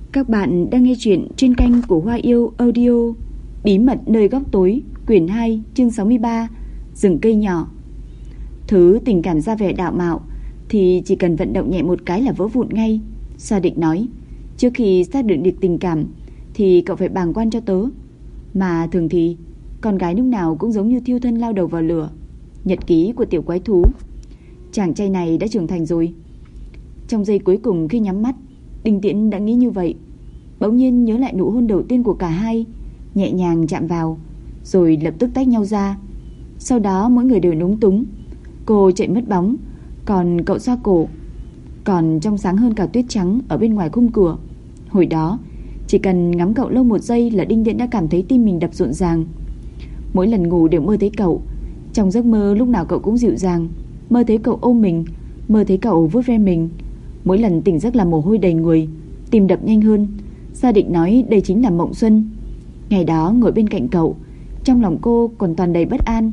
Các bạn đang nghe chuyện trên kênh của Hoa Yêu Audio. Bí mật nơi góc tối, quyển 2, chương 63, rừng cây nhỏ. Thứ tình cảm ra vẻ đạo mạo thì chỉ cần vận động nhẹ một cái là vỡ vụn ngay. Sa Định nói, trước khi xác định được tình cảm thì cậu phải bàng quan cho tớ. Mà thường thì con gái lúc nào cũng giống như thiêu thân lao đầu vào lửa. Nhật ký của tiểu quái thú. Chàng trai này đã trưởng thành rồi. Trong giây cuối cùng khi nhắm mắt, Đinh Tiễn đã nghĩ như vậy. Bỗng nhiên nhớ lại nụ hôn đầu tiên của cả hai, nhẹ nhàng chạm vào, rồi lập tức tách nhau ra. Sau đó mỗi người đều lúng túng. Cô chạy mất bóng, còn cậu xoa cổ, còn trong sáng hơn cả tuyết trắng ở bên ngoài khung cửa. Hồi đó chỉ cần ngắm cậu lâu một giây là Đinh Tiễn đã cảm thấy tim mình đập rộn ràng. Mỗi lần ngủ đều mơ thấy cậu. Trong giấc mơ lúc nào cậu cũng dịu dàng, mơ thấy cậu ôm mình, mơ thấy cậu vuốt ve mình. Mỗi lần tỉnh giấc là mồ hôi đầy người, tim đập nhanh hơn. Gia Định nói đây chính là mộng xuân. Ngày đó ngồi bên cạnh cậu, trong lòng cô còn toàn đầy bất an.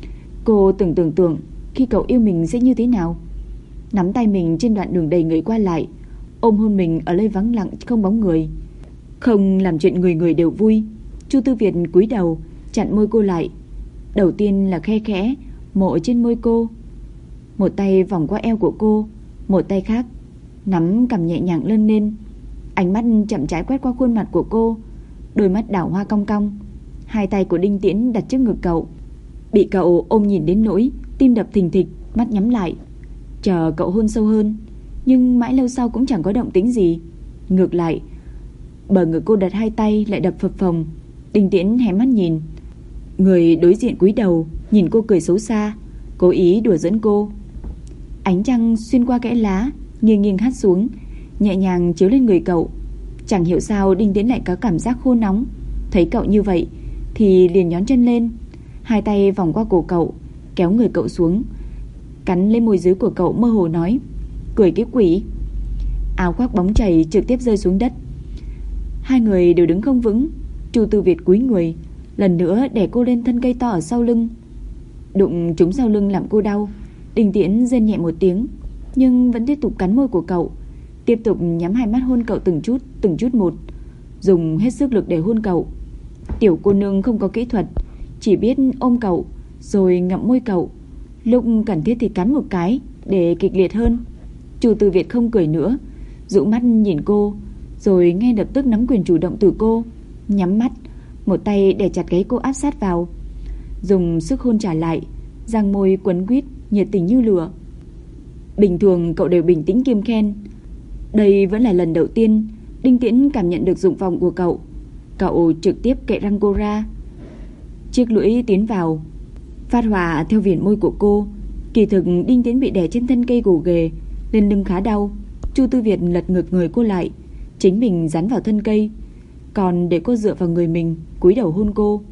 Cô tưởng tượng khi cậu yêu mình sẽ như thế nào. Nắm tay mình trên đoạn đường đầy người qua lại, ôm hôn mình ở nơi vắng lặng không bóng người. Không làm chuyện người người đều vui. Chu Tư Việt cúi đầu chặn môi cô lại. Đầu tiên là khe khẽ mộ trên môi cô, một tay vòng qua eo của cô, một tay khác nắm cằm nhẹ nhàng lên lên. Ánh mắt chậm rãi quét qua khuôn mặt của cô, đôi mắt đảo hoa cong cong. Hai tay của Đinh Tiễn đặt trước ngực cậu, bị cậu ôm nhìn đến nỗi tim đập thình thịch, mắt nhắm lại, chờ cậu hôn sâu hơn. Nhưng mãi lâu sau cũng chẳng có động tĩnh gì. Ngược lại, bờ ngực cô đặt hai tay lại đập phập phồng. Đinh Tiễn hé mắt nhìn. Người đối diện cúi đầu nhìn cô cười xấu xa, cố ý đùa giỡn cô. Ánh trăng xuyên qua kẽ lá, nghiêng nghiêng hắt xuống, nhẹ nhàng chiếu lên người cậu. Chẳng hiểu sao Đinh Tiễn lại có cảm giác khô nóng. Thấy cậu như vậy thì liền nhón chân lên, hai tay vòng qua cổ cậu, kéo người cậu xuống, cắn lên môi dưới của cậu, mơ hồ nói, cười cái quỷ. Áo khoác bóng chảy trực tiếp rơi xuống đất. Hai người đều đứng không vững. Chu Tư Việt cúi người, lần nữa đè cô lên thân cây to ở sau lưng. Đụng trúng sau lưng làm cô đau. Đinh Tiễn rên nhẹ một tiếng, nhưng vẫn tiếp tục cắn môi của cậu, tiếp tục nhắm hai mắt hôn cậu từng chút một, dùng hết sức lực để hôn cậu. Tiểu cô nương không có kỹ thuật, chỉ biết ôm cậu rồi ngậm môi cậu, lúc cần thiết thì cắn một cái để kịch liệt hơn. Chu Tư Việt không cười nữa, dụ mắt nhìn cô, rồi ngay lập tức nắm quyền chủ động từ cô, nhắm mắt, một tay để chặt gáy cô áp sát vào, dùng sức hôn trả lại, răng môi quấn quýt, nhiệt tình như lửa. Bình thường cậu đều bình tĩnh kiêm khen, đây vẫn là lần đầu tiên Đinh Tiễn cảm nhận được dụng vọng của cậu. Cậu trực tiếp cậy răng cô ra, chiếc lưỡi tiến vào, phát họa theo viền môi của cô. Kỳ thực Đinh Tiễn bị đè trên thân cây gồ ghề, lên lưng khá đau. Chu Tư Việt lật ngược người cô lại, chính mình dán vào thân cây, còn để cô dựa vào người mình, cúi đầu hôn cô.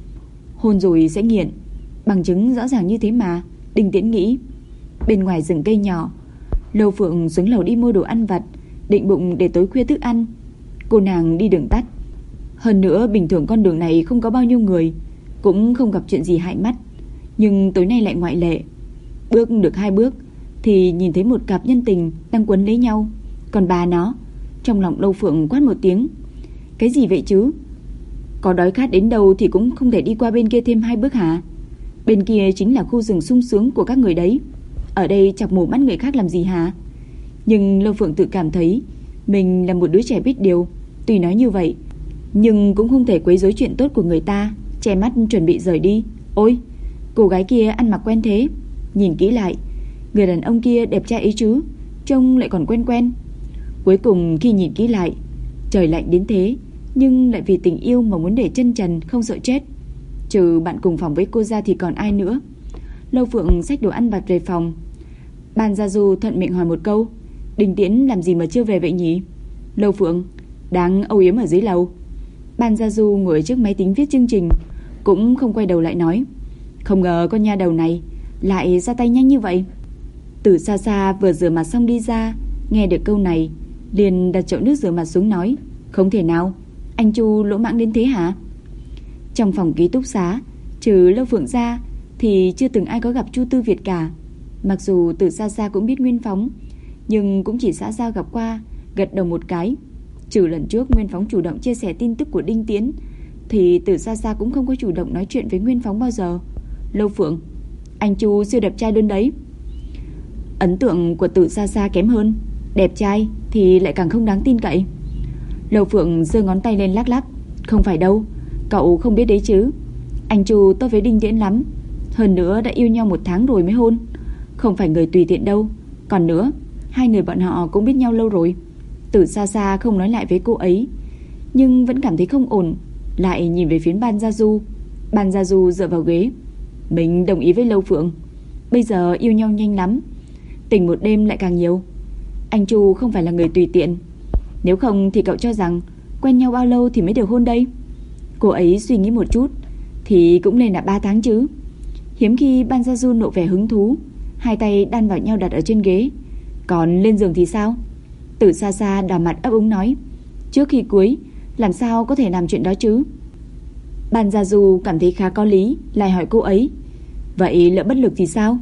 Hôn rồi sẽ nghiện, bằng chứng rõ ràng như thế mà, Đinh Tiễn nghĩ. Bên ngoài rừng cây nhỏ, Lâu Phượng xuống lầu đi mua đồ ăn vặt, định bụng để tối khuya thức ăn. Cô nàng đi đường tắt, hơn nữa bình thường con đường này không có bao nhiêu người, cũng không gặp chuyện gì hại mắt, nhưng tối nay lại ngoại lệ. Bước được 2 bước thì nhìn thấy một cặp nhân tình đang quấn lấy nhau. Còn bà nó, trong lòng Lâu Phượng quát một tiếng, cái gì vậy chứ? Có đói khát đến đâu thì cũng không thể đi qua bên kia thêm 2 bước hả? Bên kia chính là khu rừng sung sướng của các người đấy, ở đây chọc mù mắt người khác làm gì hả? Nhưng Lâu Phượng tự cảm thấy mình là một đứa trẻ biết điều. Tuy nói như vậy, nhưng cũng không thể quấy rối chuyện tốt của người ta, che mắt chuẩn bị rời đi. Ôi, cô gái kia ăn mặc quen thế. Nhìn kỹ lại, người đàn ông kia đẹp trai ấy chứ, trông lại còn quen quen. Cuối cùng khi nhìn kỹ lại, trời lạnh đến thế, nhưng lại vì tình yêu mà muốn để chân trần không sợ chết. Trừ bạn cùng phòng với cô ra thì còn ai nữa. Lâu Phượng xách đồ ăn vặt về phòng. Ban Gia Du thuận miệng hỏi một câu, Đinh Tiễn làm gì mà chưa về vậy nhỉ? Lâu Phượng đang âu yếm ở dưới lầu. Ban Gia Du ngồi trước máy tính viết chương trình, cũng không quay đầu lại nói, không ngờ con nha đầu này lại ra tay nhanh như vậy. Từ xa xa vừa rửa mặt xong đi ra, nghe được câu này liền đặt chậu nước rửa mặt xuống nói, không thể nào, anh Chu lỗ mãng đến thế hả? Trong phòng ký túc xá, trừ Lâu Phượng ra thì chưa từng ai có gặp Chu Tư Việt cả. Mặc dù từ xa xa cũng biết Nguyên Phóng, nhưng cũng chỉ xã giao gặp qua, gật đầu một cái. Trừ lần trước Nguyên Phóng chủ động chia sẻ tin tức của Đinh Tiễn, thì Từ Sa Sa cũng không có chủ động nói chuyện với Nguyên Phóng bao giờ. Lâu Phượng, anh Chu siêu đẹp trai luôn đấy. Ấn tượng của Từ Sa Sa kém hơn, đẹp trai thì lại càng không đáng tin cậy. Lâu Phượng giơ ngón tay lên lắc lắc. Không phải đâu, cậu không biết đấy chứ. Anh Chu tốt với Đinh Tiễn lắm. Hơn nữa đã yêu nhau 1 tháng rồi mới hôn. Không phải người tùy tiện đâu. Còn nữa, hai người bọn họ cũng biết nhau lâu rồi. Từ Sa Sa không nói lại với cô ấy, nhưng vẫn cảm thấy không ổn. Lại nhìn về phía Ban Gia Du. Ban Gia Du dựa vào ghế. Mình đồng ý với Lâu Phượng. Bây giờ yêu nhau nhanh lắm, tình một đêm lại càng nhiều. Anh Chu không phải là người tùy tiện. Nếu không thì cậu cho rằng quen nhau bao lâu thì mới được hôn đây? Cô ấy suy nghĩ một chút. Thì cũng nên là 3 tháng chứ. Hiếm khi Ban Gia Du nộ vẻ hứng thú, hai tay đan vào nhau đặt ở trên ghế. Còn lên giường thì sao? Từ Sa Sa đỏ mặt ấp úng nói. Trước khi cưới làm sao có thể làm chuyện đó chứ? Ban Gia Du cảm thấy khá có lý, lại hỏi cô ấy. Vậy lỡ bất lực thì sao?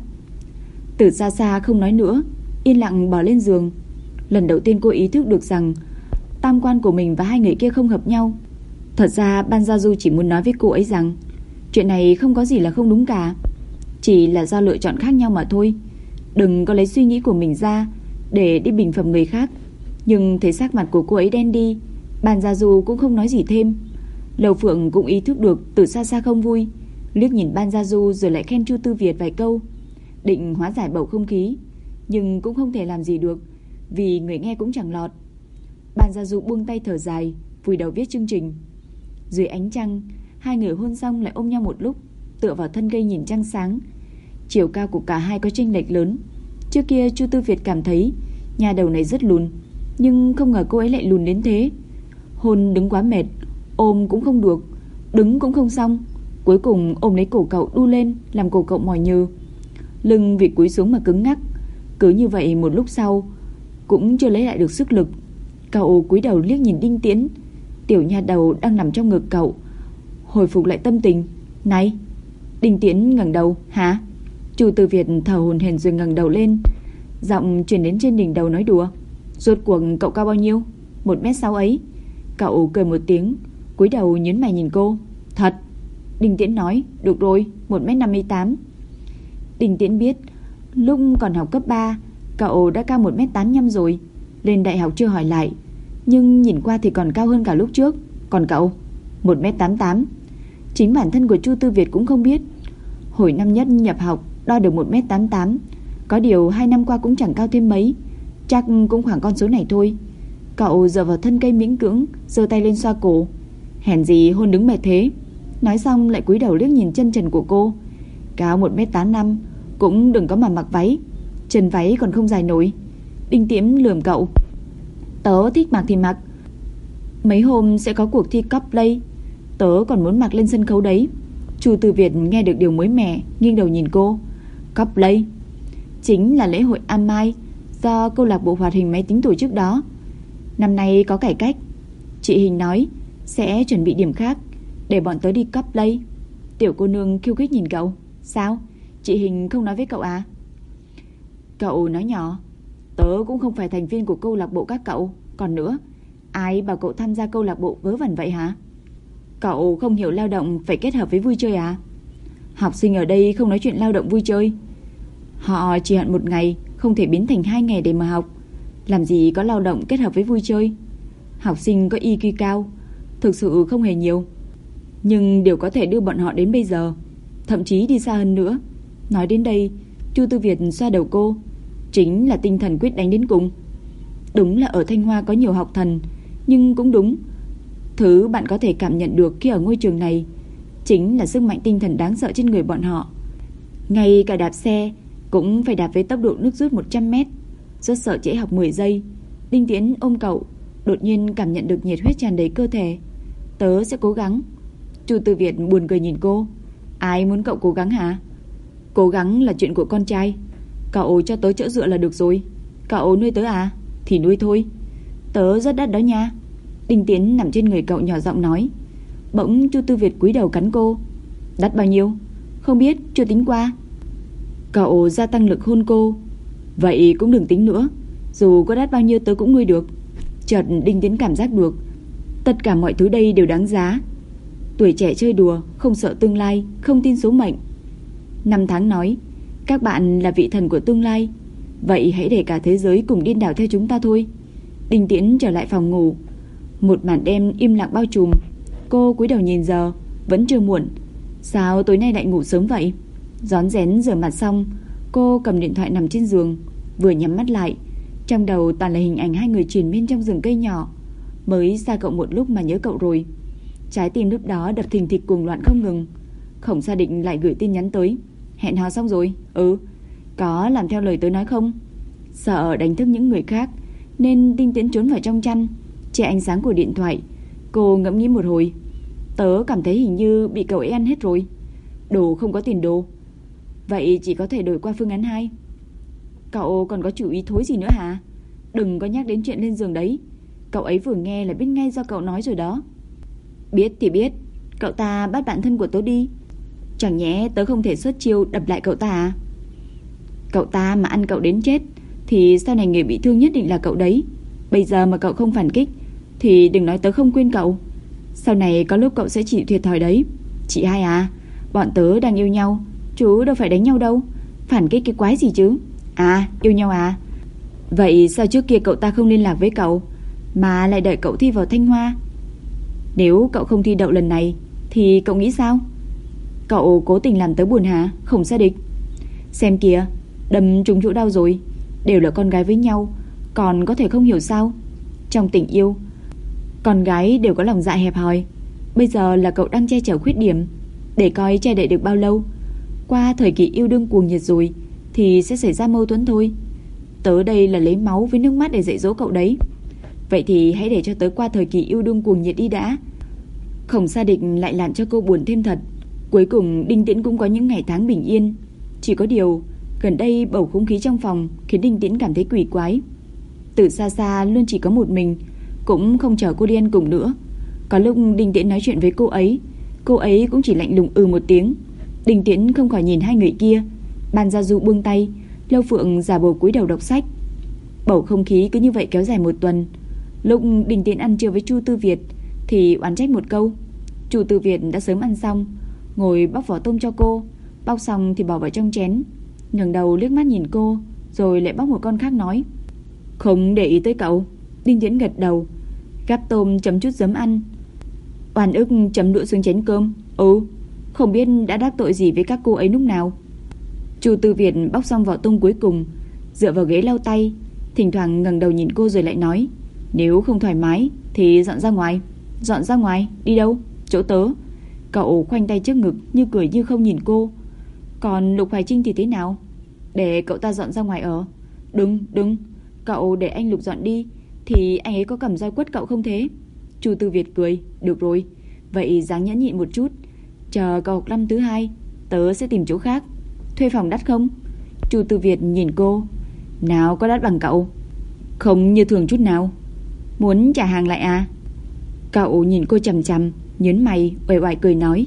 Từ Sa Sa không nói nữa, yên lặng bò lên giường. Lần đầu tiên cô ý thức được rằng tam quan của mình và hai người kia không hợp nhau. Thật ra Ban Gia Du chỉ muốn nói với cô ấy rằng chuyện này không có gì là không đúng cả, chỉ là do lựa chọn khác nhau mà thôi. Đừng có lấy suy nghĩ của mình ra để đi bình phẩm người khác. Nhưng thấy sắc mặt của cô ấy đen đi, Ban Gia Du cũng không nói gì thêm. Lầu Phượng cũng ý thức được Từ Sa Sa không vui, liếc nhìn Ban Gia Du rồi lại khen Chu Tư Việt vài câu, định hóa giải bầu không khí, nhưng cũng không thể làm gì được, vì người nghe cũng chẳng lọt. Ban Gia Du buông tay thở dài, vùi đầu viết chương trình. Dưới ánh trăng, hai người hôn xong lại ôm nhau một lúc, tựa vào thân cây nhìn trăng sáng. Chiều cao của cả hai có chênh lệch lớn. Trước kia Chu Tư Việt cảm thấy nhà đầu này rất lùn, nhưng không ngờ cô ấy lại lùn đến thế. Hôn đứng quá mệt, ôm cũng không được, đứng cũng không xong. Cuối cùng ôm lấy cổ cậu đu lên, làm cổ cậu mỏi nhừ. Lưng vì cúi xuống mà cứng ngắc. Cứ như vậy một lúc sau cũng chưa lấy lại được sức lực. Cậu cúi đầu liếc nhìn Đinh Tiễn. Tiểu nha đầu đang nằm trong ngực cậu, hồi phục lại tâm tình. Này! Đinh Tiễn ngẩng đầu. Hả? Chu Tư Việt thở hổn hển rồi ngẩng đầu lên, giọng truyền đến trên đỉnh đầu nói đùa. Rốt cuộc cậu cao bao nhiêu? 1m6 ấy. Cậu cười một tiếng, cúi đầu nhướng mày nhìn cô. Thật? Đinh Tiễn nói. Được rồi, 1m58. Đinh Tiễn biết lúc còn học cấp 3 cậu đã cao 1m85 rồi. Lên đại học chưa hỏi lại, nhưng nhìn qua thì còn cao hơn cả lúc trước. Còn cậu? 1m88. Chính bản thân của Chu Tư Việt cũng không biết. Hồi năm nhất nhập học đo được 1m88. Có điều 2 năm qua cũng chẳng cao thêm mấy, chắc cũng khoảng con số này thôi. Cậu dựa vào thân cây miễn cưỡng giơ tay lên xoa cổ. Hèn gì hôn đứng mệt thế. Nói xong lại cúi đầu liếc nhìn chân trần của cô. Cao 1m85 cũng đừng có mà mặc váy, chân váy còn không dài nổi. Đinh Tiễn lườm cậu. Tớ thích mặc thì mặc, mấy hôm sẽ có cuộc thi cosplay, tớ còn muốn mặc lên sân khấu đấy. Chu Tư Việt nghe được điều mới mẻ, nghiêng đầu nhìn cô. Cosplay chính là lễ hội Am Mai do câu lạc bộ hoạt hình máy tính tổ chức đó. Năm nay có cải cách, chị Hình nói sẽ chuẩn bị điểm khác để bọn tớ đi cosplay. Tiểu cô nương khiêu khích nhìn cậu. Sao? Chị Hình không nói với cậu à? Cậu nói nhỏ. Tớ cũng không phải thành viên của câu lạc bộ các cậu. Còn nữa, ai bảo cậu tham gia câu lạc bộ vớ vẩn vậy hả? Cậu không hiểu lao động phải kết hợp với vui chơi à? Học sinh ở đây không nói chuyện lao động vui chơi. Họ chỉ hận một ngày không thể biến thành 2 ngày để mà học. Làm gì có lao động kết hợp với vui chơi. Học sinh có IQ cao thực sự không hề nhiều, nhưng điều có thể đưa bọn họ đến bây giờ, thậm chí đi xa hơn nữa. Nói đến đây, Chu Tư Việt xoa đầu cô. Chính là tinh thần quyết đánh đến cùng. Đúng là ở Thanh Hoa có nhiều học thần, nhưng cũng đúng, thứ bạn có thể cảm nhận được khi ở ngôi trường này chính là sức mạnh tinh thần đáng sợ trên người bọn họ. Ngay cả đạp xe cũng phải đạp với tốc độ nước rút 100m. Rất sợ trễ học 10 giây. Đinh Tiễn ôm cậu, đột nhiên cảm nhận được nhiệt huyết tràn đầy cơ thể. Tớ sẽ cố gắng. Chu Tư Việt buồn cười nhìn cô. Ai muốn cậu cố gắng hả? Cố gắng là chuyện của con trai. Cậu cho tớ chỗ dựa là được rồi. Cậu nuôi tớ à? Thì nuôi thôi. Tớ rất đắt đó nha. Đinh Tiễn nằm trên người cậu nhỏ giọng nói. Bỗng Chu Tư Việt cúi đầu cắn cô. Đắt bao nhiêu? Không biết, chưa tính qua. Cậu gia tăng lực hôn cô. Vậy cũng đừng tính nữa, dù có đắt bao nhiêu tớ cũng nuôi được. Chợt Đinh Tiến cảm giác được tất cả mọi thứ đây đều đáng giá. Tuổi trẻ chơi đùa, không sợ tương lai, không tin số mệnh. Năm tháng nói, các bạn là vị thần của tương lai, vậy hãy để cả thế giới cùng điên đảo theo chúng ta thôi. Đinh Tiễn trở lại phòng ngủ. Một màn đêm im lặng bao trùm. Cô cúi đầu nhìn giờ, vẫn chưa muộn. Sao tối nay lại ngủ sớm vậy? Rón rén rửa mặt xong, cô cầm điện thoại nằm trên giường, vừa nhắm mắt lại, trong đầu toàn là hình ảnh hai người triền miên trong rừng cây nhỏ. Mới xa cậu một lúc mà nhớ cậu rồi. Trái tim lúc đó đập thình thịch cuồng loạn không ngừng. Khổng Sa Định lại gửi tin nhắn tới. Hẹn hò xong rồi? Ừ. Có làm theo lời tớ nói không? Sợ đánh thức những người khác nên Đinh Tiễn trốn vào trong chăn, che ánh sáng của điện thoại. Cô ngẫm nghĩ một hồi. Tớ cảm thấy hình như bị cậu ấy ăn hết rồi. Đồ không có tiền đồ. Vậy chỉ có thể đổi qua phương án 2. Cậu còn có chủ ý thối gì nữa hả? Đừng có nhắc đến chuyện lên giường đấy. Cậu ấy vừa nghe là biết ngay do cậu nói rồi đó. Biết thì biết. Cậu ta bắt bạn thân của tớ đi. Chẳng nhẽ tớ không thể xuất chiêu đập lại cậu ta à? Cậu ta mà ăn cậu đến chết thì sau này người bị thương nhất định là cậu đấy. Bây giờ mà cậu không phản kích thì đừng nói tớ không quên cậu. Sau này có lúc cậu sẽ chịu thiệt thòi đấy. Chị hai à, bọn tớ đang yêu nhau, chú đâu phải đánh nhau đâu. Phản kích cái quái gì chứ? À, yêu nhau à? Vậy sao trước kia cậu ta không liên lạc với cậu mà lại đợi cậu thi vào Thanh Hoa? Nếu cậu không thi đậu lần này thì cậu nghĩ sao? Cậu cố tình làm tớ buồn hả? Không xác định. Xem kìa, đâm trúng chỗ đau rồi. Đều là con gái với nhau, còn có thể không hiểu sao? Trong tình yêu, con gái đều có lòng dạ hẹp hòi. Bây giờ là cậu đang che chở khuyết điểm, để coi che đậy được bao lâu. Qua thời kỳ yêu đương cuồng nhiệt rồi thì sẽ xảy ra mâu thuẫn thôi. Tớ đây là lấy máu với nước mắt để dạy dỗ cậu đấy. Vậy thì hãy để cho tớ qua thời kỳ yêu đương cuồng nhiệt đi đã. Khổng Sa Định lại làm cho cô buồn thêm thật. Cuối cùng Đinh Tiễn cũng có những ngày tháng bình yên. Chỉ có điều gần đây bầu không khí trong phòng khiến Đinh Tiễn cảm thấy quỷ quái. Từ xa xa luôn chỉ có một mình, cũng không chờ cô đi ăn cùng nữa. Có lúc Đinh Tiễn nói chuyện với cô ấy cũng chỉ lạnh lùng một tiếng. Đinh Tiễn không khỏi nhìn hai người kia. Ban Gia Du buông tay, Lâu Phượng giả bộ cúi đầu đọc sách. Bầu không khí cứ như vậy kéo dài một tuần. Lúc Đinh Tiễn ăn trưa với Chu Tư Việt thì oán trách một câu. Chu Tư Việt đã sớm ăn xong, ngồi bóc vỏ tôm cho cô. Bóc xong thì bỏ vào trong chén, ngẩng đầu liếc mắt nhìn cô, rồi lại bóc một con khác nói: Không để ý tới cậu. Đinh Tiễn gật đầu, gắp tôm chấm chút giấm ăn. Oan ức chấm đũa xuống chén cơm. Không biết đã đắc tội gì với các cô ấy lúc nào. Chu Tư Việt bóc xong vỏ tôm cuối cùng, dựa vào ghế lau tay, thỉnh thoảng ngẩng đầu nhìn cô rồi lại nói: Nếu không thoải mái thì dọn ra ngoài. Dọn ra ngoài? Đi đâu? Chỗ tớ. Cậu khoanh tay trước ngực, như cười như không nhìn cô. Còn Lục Hoài Trinh thì thế nào? Để cậu ta dọn ra ngoài ở. Đừng, cậu để anh Lục dọn đi thì anh ấy có cầm roi quất cậu không thế? Chu Tư Việt cười: Được rồi, vậy dáng nhẫn nhịn một chút. Chờ cậu học năm thứ 2, tớ sẽ tìm chỗ khác. Thuê phòng đắt không? Chu Tư Việt nhìn cô: Nào có đắt bằng cậu? Không như thường chút nào. Muốn trả hàng lại à? Cậu nhìn cô chằm chằm, nhớn mày, uể oải cười nói: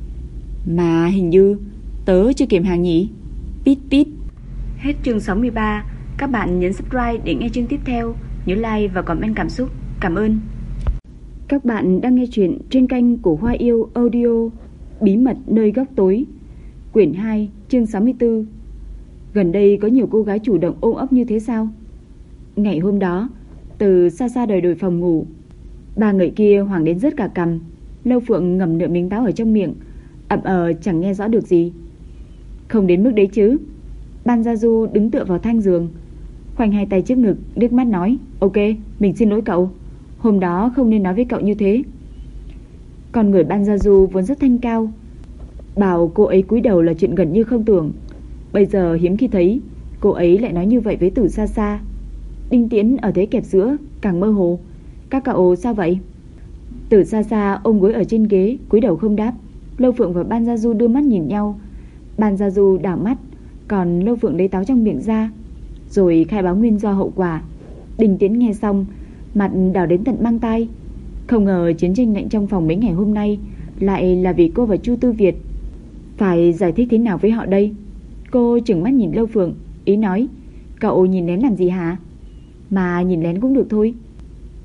Mà hình như tớ chưa kiểm hàng nhỉ? Pít pít. Hết chương 63. Các bạn nhấn subscribe để nghe chương tiếp theo. Nhớ like và comment cảm xúc. Cảm ơn. Các bạn đang nghe chuyện trên kênh của Hoa Yêu Audio. Bí mật nơi góc tối, quyển 2, chương 64. Gần đây có nhiều cô gái chủ động ôm ấp như thế sao? Ngày hôm đó, từ xa xa đời phòng ngủ, ba người kia hoảng đến rớt cả cằm. Lâu Phượng ngậm nửa miếng táo ở trong miệng, ậm chẳng nghe rõ được gì. Không đến mức đấy chứ. Ban Gia Du đứng tựa vào thanh giường, khoanh hai tay trước ngực, liếc mắt nói: Ok, mình xin lỗi cậu. Hôm đó không nên nói với cậu như thế. Con người Ban Gia Du vốn rất thanh cao, bảo cô ấy cúi đầu là chuyện gần như không tưởng. Bây giờ hiếm khi thấy cô ấy lại nói như vậy với Từ xa xa. Đinh Tiễn ở thế kẹp giữa, càng mơ hồ. Các cậu sao vậy? Từ xa xa ôm gối ở trên ghế, cúi đầu không đáp. Lâu Phượng và Ban Gia Du đưa mắt nhìn nhau. Ban Gia Du đảo mắt, còn Lâu Phượng lấy táo trong miệng ra, rồi khai báo nguyên do hậu quả. Đinh Tiễn nghe xong, mặt đỏ đến tận mang tai. Không ngờ chiến tranh lạnh trong phòng mấy ngày hôm nay lại là vì cô và Chu Tư Việt. Phải giải thích thế nào với họ đây? Cô trừng mắt nhìn Lâu Phượng, ý nói: Cậu nhìn lén làm gì hả? Mà nhìn lén cũng được thôi.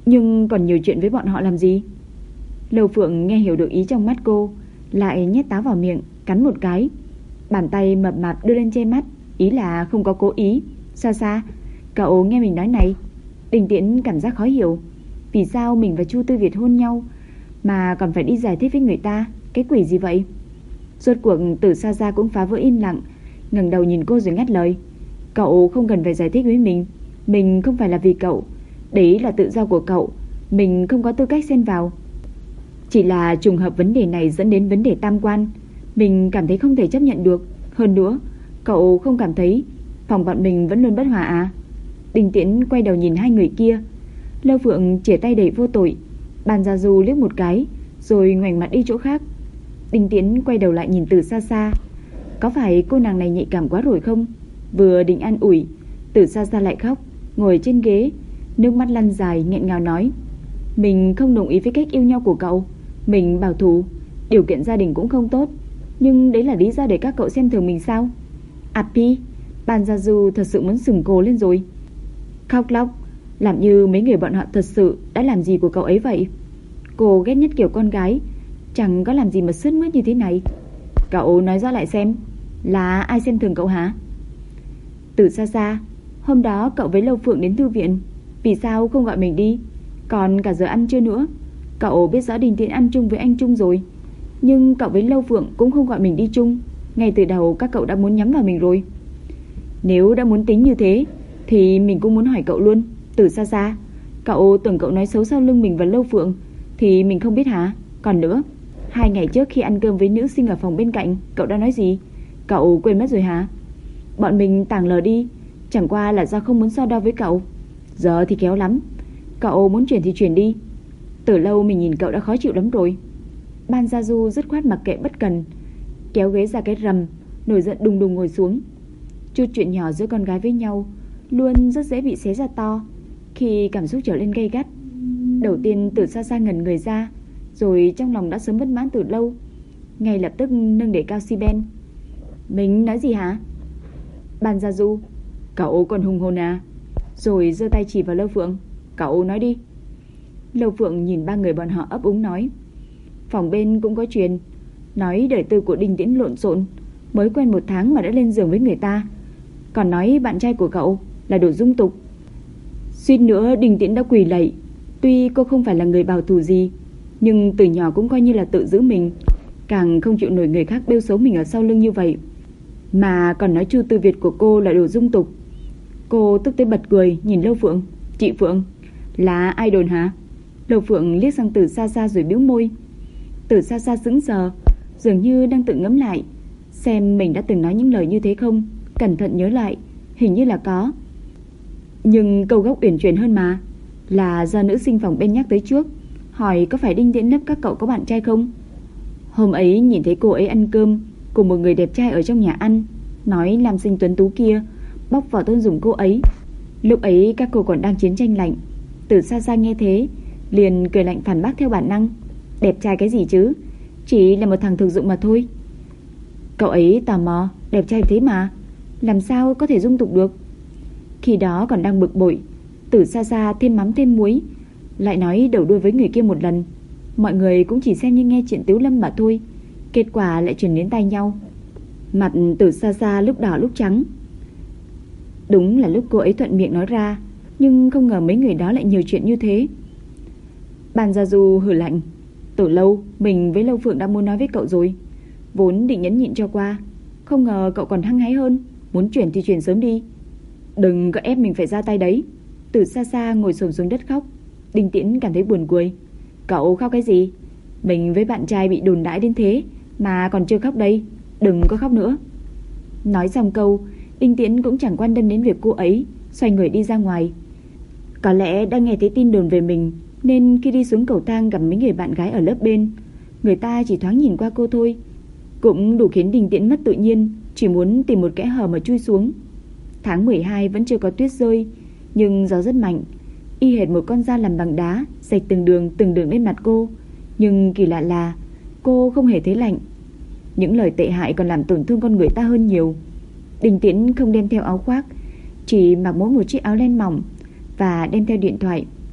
Nhưng còn nhiều chuyện với bọn họ làm gì? Lâu Phượng nghe hiểu được ý trong mắt cô, lại nhét táo vào miệng, cắn một cái. Bàn tay mập mạp đưa lên che mắt, ý là không có cố ý. Xa xa, cậu nghe mình nói này. Đình Tiễn cảm giác khó hiểu. Vì sao mình và Chu Tư Việt hôn nhau mà còn phải đi giải thích với người ta? Cái quỷ gì vậy? Rốt cuộc Từ Sa Sa cũng phá vỡ im lặng, ngẩng đầu nhìn cô rồi ngắt lời. Cậu không cần phải giải thích với mình không phải là vì cậu. Đấy là tự do của cậu, mình không có tư cách xen vào. Chỉ là trùng hợp vấn đề này dẫn đến vấn đề tam quan, mình cảm thấy không thể chấp nhận được. Hơn nữa, cậu không cảm thấy phòng bọn mình vẫn luôn bất hòa à? Đình Tiễn quay đầu nhìn hai người kia. Lâu Phượng chìa tay đầy vô tội. Bàn Gia Du liếc một cái rồi ngoảnh mặt đi chỗ khác. Đình Tiễn quay đầu lại nhìn Từ Sa Sa. Có phải cô nàng này nhạy cảm quá rồi không? Vừa định an ủi, Từ Sa Sa lại khóc, ngồi trên ghế, nước mắt lăn dài, nghẹn ngào nói: mình không đồng ý với cách yêu nhau của cậu. Mình bảo thủ, điều kiện gia đình cũng không tốt, nhưng đấy là lý do để các cậu xem thường mình sao? Api, Bàn Gia Du thật sự muốn sừng cô lên rồi. Khóc lóc, làm như mấy người bọn họ thật sự đã làm gì của cậu ấy vậy. Cô ghét nhất kiểu con gái chẳng có làm gì mà sướt mướt như thế này. Cậu nói rõ lại xem, là ai xem thường cậu hả? Từ Sa Sa, hôm đó cậu với Lâu Phượng đến thư viện, vì sao không gọi mình đi? Còn cả giờ ăn trưa nữa. Cậu biết rõ Đình Tiễn ăn chung với anh Trung rồi, nhưng cậu với Lâu Phượng cũng không gọi mình đi chung. Ngay từ đầu các cậu đã muốn nhắm vào mình rồi. Nếu đã muốn tính như thế thì mình cũng muốn hỏi cậu luôn. Từ Sa Sa, cậu tưởng cậu nói xấu sau lưng mình và Lâu Phượng thì mình không biết hả? Còn nữa, 2 ngày trước khi ăn cơm với nữ sinh ở phòng bên cạnh, cậu đã nói gì? Cậu quên mất rồi hả? Bọn mình tàng lờ đi, chẳng qua là do không muốn so đo với cậu. Giờ thì kéo lắm, cậu muốn chuyển thì chuyển đi. Từ lâu mình nhìn cậu đã khó chịu lắm rồi. Ban Gia Du dứt khoát mặc kệ bất cần, kéo ghế ra cái rầm, nổi giận đùng đùng ngồi xuống. Chút chuyện nhỏ giữa con gái với nhau luôn rất dễ bị xé ra to khi cảm xúc trở lên gay gắt. Đầu tiên Từ Sa Sa ngẩn người ra, rồi trong lòng đã sớm bất mãn từ lâu, ngay lập tức nâng để cao si ben. Mình nói gì hả? Ban Gia Du, cậu còn hùng hồn à? Rồi giơ tay chỉ vào Lâu Phượng. Cậu nói đi. Lâu Phượng nhìn ba người bọn họ ấp úng nói: phòng bên cũng có truyền, nói đời tư của Đinh Tiễn lộn xộn, mới quen 1 tháng mà đã lên giường với người ta, còn nói bạn trai của cậu là đồ dung tục. Suýt nữa Đinh Tiễn đã quỳ lạy. Tuy cô không phải là người bảo thủ gì, nhưng từ nhỏ cũng coi như là tự giữ mình, càng không chịu nổi người khác bêu xấu mình ở sau lưng như vậy, mà còn nói Chu Tư Việt của cô là đồ dung tục. Cô tức tới bật cười nhìn Lâu Phượng. Chị Phượng, là ai đồn hả? Lâu Phượng liếc sang Từ Sa Sa rồi bĩu môi. Từ Sa Sa sững sờ, dường như đang tự ngẫm lại xem mình đã từng nói những lời như thế không. Cẩn thận nhớ lại, hình như là có. Nhưng câu gốc uyển chuyển hơn mà, là do nữ sinh phòng bên nhắc tới trước, hỏi có phải Đinh Tiễn Nấp các cậu có bạn trai không. Hôm ấy nhìn thấy cô ấy ăn cơm cùng một người đẹp trai ở trong nhà ăn, nói nam sinh tuấn tú kia bóc vỏ tôn dùng cô ấy. Lúc ấy các cô còn đang chiến tranh lạnh. Từ Sa Sa nghe thế liền cười lạnh phản bác theo bản năng. Đẹp trai cái gì chứ, chỉ là một thằng thực dụng mà thôi. Cậu ấy tò mò, đẹp trai thế mà, làm sao có thể dung tục được. Khi đó còn đang bực bội, Từ Sa Sa thêm mắm thêm muối, lại nói đầu đuôi với người kia một lần. Mọi người cũng chỉ xem như nghe chuyện tiếu lâm mà thôi, kết quả lại truyền đến tai nhau. Mặt Từ Sa Sa lúc đỏ lúc trắng. Đúng là lúc cô ấy thuận miệng nói ra, nhưng không ngờ mấy người đó lại nhiều chuyện như thế. Bàn Gia Du hừ lạnh. Từ lâu mình với Lâu Phượng đã muốn nói với cậu rồi, vốn định nhẫn nhịn cho qua, không ngờ cậu còn hăng hái hơn, muốn chuyển thì chuyển sớm đi. Đừng có ép mình phải ra tay đấy. Từ Sa Sa ngồi xổm xuống đất khóc. Đinh Tiễn cảm thấy buồn cười. Cậu khóc cái gì? Mình với bạn trai bị đồn đãi đến thế mà còn chưa khóc đây, đừng có khóc nữa. Nói xong câu, Đinh Tiễn cũng chẳng quan tâm đến việc cô ấy, xoay người đi ra ngoài. Có lẽ đã nghe thấy tin đồn về mình, nên khi đi xuống cầu thang gặp mấy người bạn gái ở lớp bên, người ta chỉ thoáng nhìn qua cô thôi, cũng đủ khiến Đinh Tiễn mất tự nhiên, chỉ muốn tìm một kẽ hở mà chui xuống. Tháng 12 vẫn chưa có tuyết rơi, nhưng gió rất mạnh, y hệt một con dao làm bằng đá, rạch từng đường lên mặt cô. Nhưng kỳ lạ là cô không hề thấy lạnh. Những lời tệ hại còn làm tổn thương con người ta hơn nhiều. Đinh Tiễn không đem theo áo khoác, chỉ mặc mỗi một chiếc áo len mỏng và đem theo điện thoại.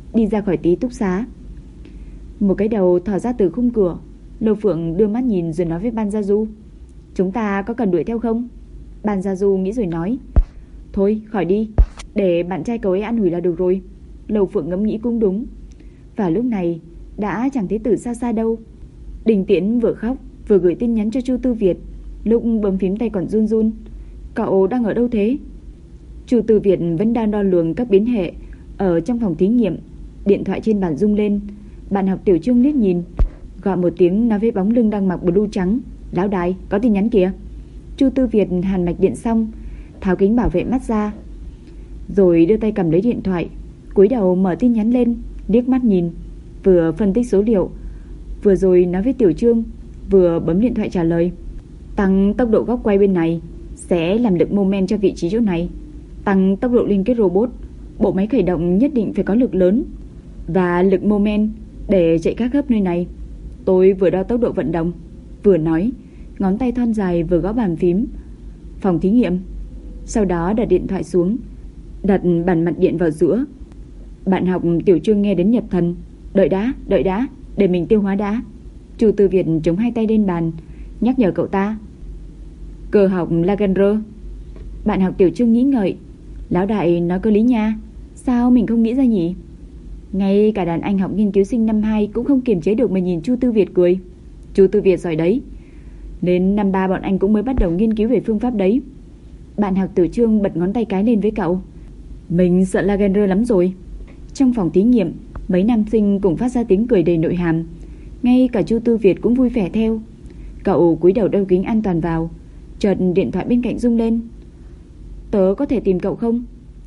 đi ra khỏi ký túc xá. Một cái đầu thò ra từ khung cửa. Lô Phượng đưa mắt nhìn rồi nói với Ban Gia Du: "Chúng ta có cần đuổi theo không?" Ban Gia Du nghĩ rồi nói: "Thôi khỏi đi, để bạn trai cậu ấy ăn ủi là được rồi." Lô Phượng ngẫm nghĩ cũng đúng. Và lúc này đã chẳng thấy Từ xa xa đâu. Đình Tiễn vừa khóc vừa gửi tin nhắn cho Chu Tư Việt. Lúc bấm phím tay còn run run. "Cậu đang ở đâu thế?" Chu Tư Việt vẫn đang đo lường các biến hệ ở trong phòng thí nghiệm. Điện thoại trên bàn rung lên. Bạn học Tiểu Trương liếc nhìn, gọi một tiếng nói với bóng lưng đang mặc blue trắng: "Lão đại, có tin nhắn kìa." Chu Tư Việt hàn mạch điện xong, tháo kính bảo vệ mắt ra, rồi đưa tay cầm lấy điện thoại, cúi đầu mở tin nhắn lên, liếc mắt nhìn, vừa phân tích số liệu, vừa rồi nói với Tiểu Trương, vừa bấm điện thoại trả lời: "Tăng tốc độ góc quay bên này sẽ làm lực moment cho vị trí chỗ này. Tăng tốc độ liên kết robot, bộ máy khởi động nhất định phải có lực lớn và lực moment để chạy các hấp nơi này. Tôi vừa đo tốc độ vận động." Vừa nói, ngón tay thon dài vừa gõ bàn phím. "Phòng thí nghiệm." Sau đó đặt điện thoại xuống, đặt bàn mặt điện vào giữa. Bạn học Tiểu Trương nghe đến nhập thần: đợi đã, để mình tiêu hóa đã." Chu Tư Việt chống hai tay lên bàn, nhắc nhở cậu ta: "Cơ học Lagrange." Bạn học Tiểu Trương nghĩ ngợi: "Lão đại nói có lý nha, sao mình không nghĩ ra nhỉ?" Ngay cả đàn anh học nghiên cứu sinh năm 2 cũng không kiềm chế được mà nhìn Chu Tư Việt cười. "Chu Tư Việt giỏi đấy, nên năm 3 bọn anh cũng mới bắt đầu nghiên cứu về phương pháp đấy." Bạn học Tiểu Trương bật ngón tay cái lên với cậu: "Mình sợ Lagrange lắm rồi." Trong phòng thí nghiệm, mấy nam sinh cùng phát ra tiếng cười đầy nội hàm. Ngay cả Chu Tư Việt cũng vui vẻ theo. Cậu cúi đầu đeo kính an toàn vào. Chợt điện thoại bên cạnh rung lên. "Tớ có thể tìm cậu không?"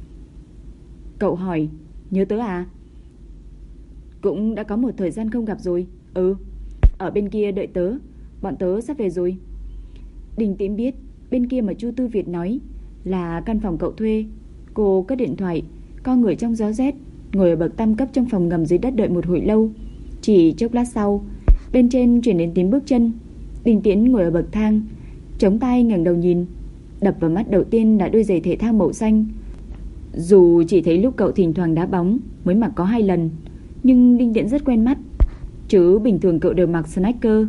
Cậu hỏi. "Nhớ tớ à?" "Cũng đã có một thời gian không gặp rồi." "Ừ, ở bên kia đợi tớ, bọn tớ sắp về rồi." Đình Tiễn biết bên kia mà Chu Tư Việt nói là căn phòng cậu thuê. Cô cất điện thoại, co người trong gió rét, ngồi ở bậc tam cấp trong phòng ngầm dưới đất đợi một hồi lâu. Chỉ chốc lát sau, bên trên truyền đến tiếng bước chân. Đình Tiễn ngồi ở bậc thang, chống tay ngẩng đầu nhìn. Đập vào mắt đầu tiên là đôi giày thể thao màu xanh. Dù chỉ thấy lúc cậu thỉnh thoảng đá bóng mới mặc có 2 lần, nhưng Đinh Tiễn rất quen mắt, chứ bình thường cậu đều mặc sneaker.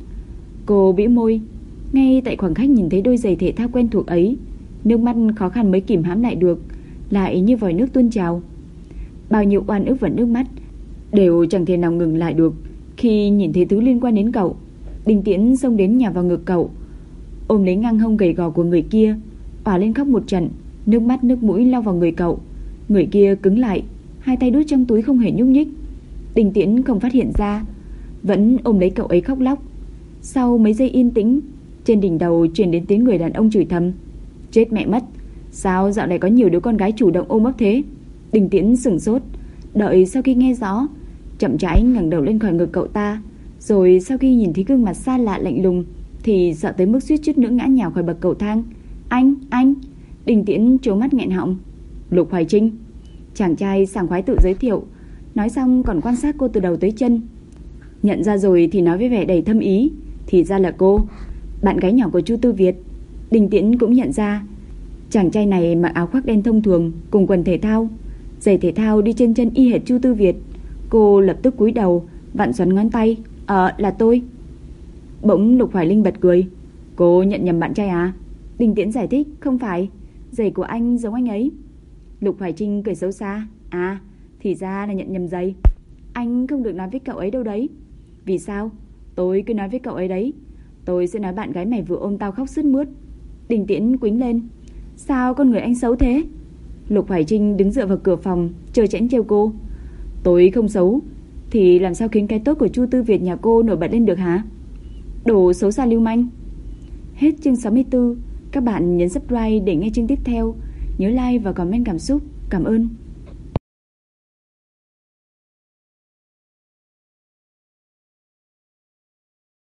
Cô bĩu môi. Ngay tại khoảng khách nhìn thấy đôi giày thể thao quen thuộc ấy, nước mắt khó khăn mới kìm hãm lại được, lại như vòi nước tuôn trào. Bao nhiêu oan ức và nước mắt đều chẳng thể nào ngừng lại được khi nhìn thấy thứ liên quan đến cậu. Đinh Tiễn xông đến nhào vào ngực cậu, ôm lấy ngang hông gầy gò của người kia, òa lên khóc một trận, nước mắt nước mũi lao vào người cậu. Người kia cứng lại, hai tay đút trong túi không hề nhúc nhích. Đinh Tiễn không phát hiện ra, vẫn ôm lấy cậu ấy khóc lóc. Sau mấy giây yên tĩnh, trên đỉnh đầu truyền đến tiếng người đàn ông chửi thầm: "Chết mẹ mất, sao dạo này có nhiều đứa con gái chủ động ôm ấp thế?" Đinh Tiễn sửng sốt, đợi sau khi nghe rõ, chậm rãi ngẩng đầu lên khỏi ngực cậu ta, rồi sau khi nhìn thấy gương mặt xa lạ lạnh lùng thì sợ tới mức suýt chút nữa ngã nhào khỏi bậc cầu thang. Anh!" Đinh Tiễn trố mắt nghẹn họng. "Lục Hoài Trinh." Chàng trai sảng khoái tự giới thiệu, nói xong còn quan sát cô từ đầu tới chân. Nhận ra rồi thì nói với vẻ đầy thâm ý: "Thì ra là cô, bạn gái nhỏ của Chu Tư Việt." Đinh Tiễn cũng nhận ra chàng trai này mặc áo khoác đen thông thường cùng quần thể thao, giày thể thao đi trên chân y hệt Chu Tư Việt. Cô lập tức cúi đầu, vặn xoắn ngón tay: Là tôi." Bỗng Lục Hoài Linh bật cười: "Cô nhận nhầm bạn trai à?" Đinh Tiễn giải thích: "Không phải, giày của anh giống anh ấy." Lục Hoài Trinh cười xấu xa: "À, thì ra là nhận nhầm giày. Anh không được nói với cậu ấy đâu đấy." "Vì sao?" "Tôi cứ nói với cậu ấy đấy. Tôi sẽ nói bạn gái mày vừa ôm tao khóc sướt mướt." Đinh Tiễn quĩnh lên: "Sao con người anh xấu thế?" Lục Hoài Trinh đứng dựa vào cửa phòng, trơ trẽn trêu cô: "Tôi không xấu thì làm sao khiến cái tốt của Chu Tư Việt nhà cô nổi bật lên được hả? Đồ xấu xa lưu manh." Hết chương 64. Các bạn nhấn subscribe để nghe chương tiếp theo. Nhớ like và comment cảm xúc. Cảm ơn.